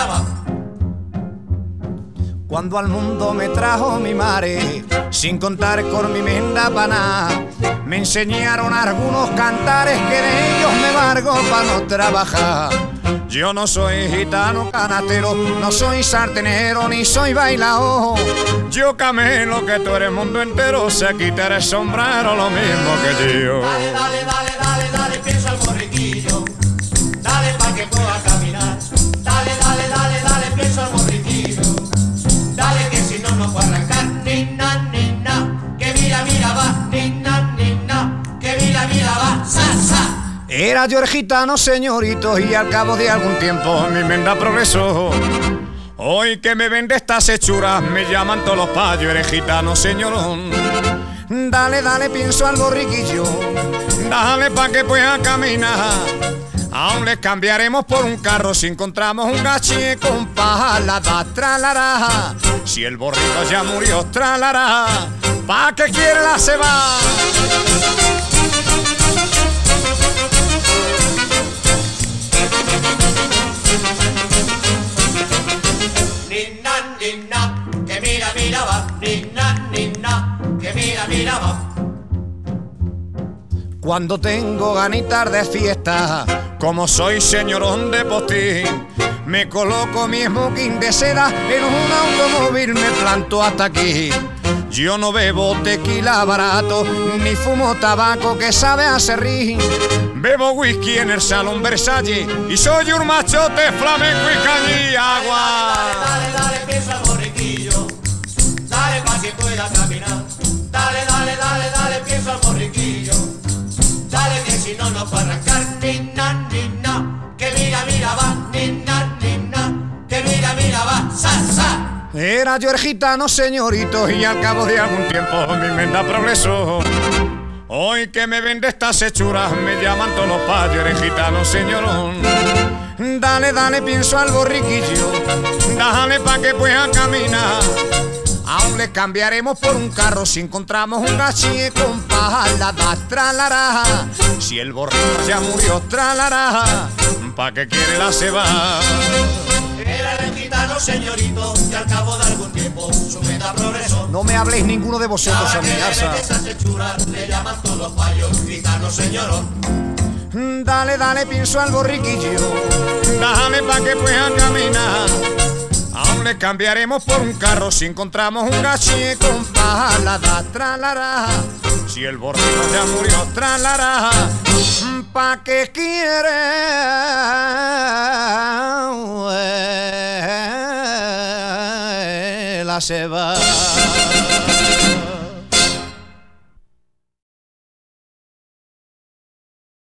va. Cuando al mundo me trajo mi madre, sin contar con mi menda paná, me enseñaron algunos cantares que de ellos me valgo para no trabajar. Yo no soy gitano canatero, no soy sartenero, ni soy bailaojo. Yo camelo que tú eres mundo entero, se quitar el sombrero lo mismo que yo. Dale, dale, dale, dale, dale, pienso al borriquillo. Dale pa' que pueda caminar. Dale, dale, dale, dale, pienso al borriquillo. Dale que si no, no puedo arrancar. Nina, nina, que mira, mira va. Nina, nina, que mira, mira va. Sa, sa. Era yo el gitano, señorito, y al cabo de algún tiempo mi menda progresó. Hoy que me vende estas hechuras, me llaman todos los payos, eres gitano, señorón. Dale, dale, pienso al borriquillo, dale pa' que pueda caminar. Aún les cambiaremos por un carro si encontramos un gache con pajalada, tralará. Si el borrico ya murió, tralará. ¿Pa' qué quiere la ceba? Nina, nina, que mira, mira va. Nina, nina, que mira, mira va. Cuando tengo ganitas de fiesta, como soy señorón de postín, me coloco mi smoking de seda, en un automóvil me planto hasta aquí. Yo no bebo tequila barato, ni fumo tabaco que sabe a serrín. Bebo whisky en el Salón Versalles y soy un machote flamenco y cañiagua. Dale, dale, dale, pienso al borriquillo. Dale pa' que pueda caminar. Dale, dale, dale, dale, pienso al borriquillo. Dale que si no, no puedo arrancar. Nina, nina, que mira, mira va. Nina, nina, que mira, mira va. Sa, sa. Era yo el gitano, señorito, y al cabo de algún tiempo mi menda progresó. Hoy que me vende estas hechuras, me llaman todos los payos, eres gitano, señorón. Dale, dale, pienso al borriquillo, dale pa' que pueda caminar. Aún le cambiaremos por un carro si encontramos un gache con pajalada, tralará. Si el borrico ya murió, tralará. ¿Pa' qué quiere la ceba? Era el gitano, señorito, y al cabo de algún tiempo su meta progresó. No me habléis ninguno de vosotros a mi casa. Esas hechuras le llaman todos los payos, gitano, señorón. Dale, dale, pienso al borriquillo, dale pa' que pueda caminar. Aún le cambiaremos por un carro si encontramos un gache con pajalada, tralará. Si el borrico ya murió, tralará. ¿Pa' qué quiere la ceba?